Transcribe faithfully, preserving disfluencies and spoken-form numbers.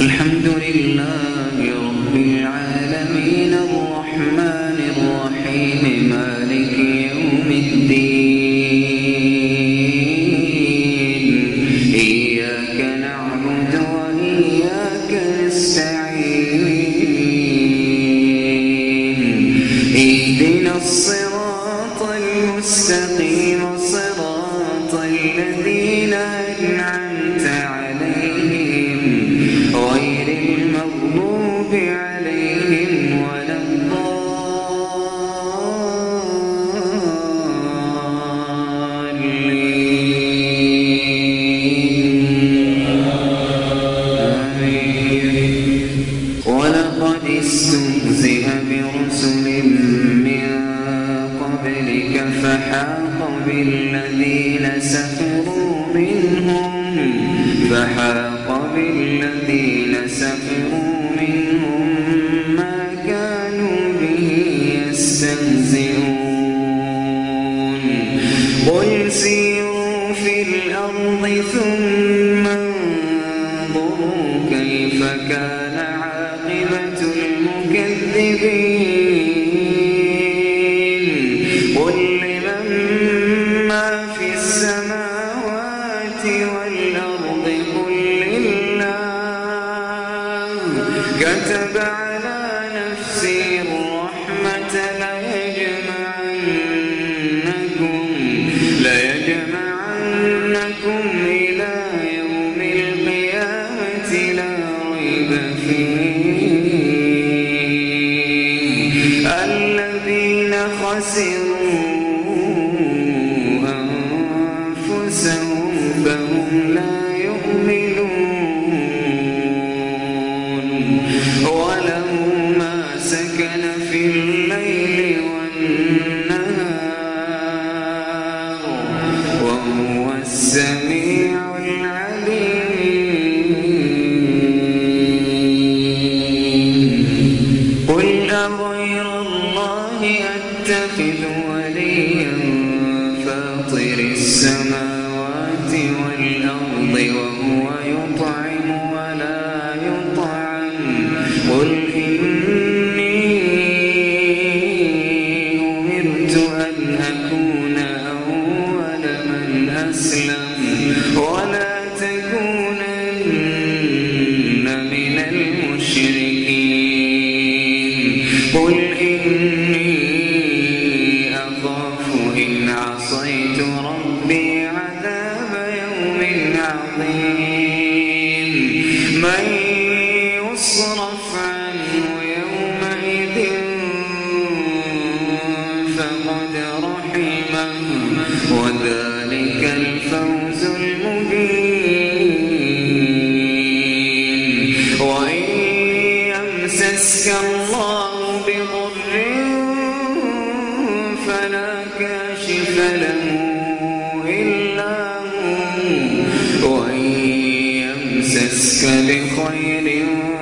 الحمد لله رب العالمين الرحمن الرحيم مالك يوم الدين إياك نعبد وإياك نستعين اهدنا الصراط المستقيم صراط الذين أنعمت عليهم غير المغضوب عليهم ولا الضالين آمين. ولقد استهزئ برسل من قبلك فحاق بالذين سخروا منهم فحاق بالذين سخروا منهم ما كانوا به يستهزئون قل سيروا في الأرض ثم انظروا كيف كان عاقبة المكذبين قل لمن ما في السماوات والأرض قل لله كتب على نفسه الرحمة ليجمعنكم ليجمعنكم إلى يوم القيامة لا ريب فيه الذين خسروا أنفسهم فهم لا يؤمنون وله ما سكن في الليل والنهار وهو السميع العليم قل أغير الله أتخذ وليا فاطر السماوات والأرض وهو يطعم ولا يطعم قل إني أمرت أن أكون أول من أسلم ولا تكونن من المشركين قل إني أخاف إن عصيت ربي عذاب يوم عظيم من يصرف عنه يومئذ فقد رحمه وذلك الفوز المبين وإن يمسسك الله بضر فلا كاشف له إلا هو وإن يمسسك بخير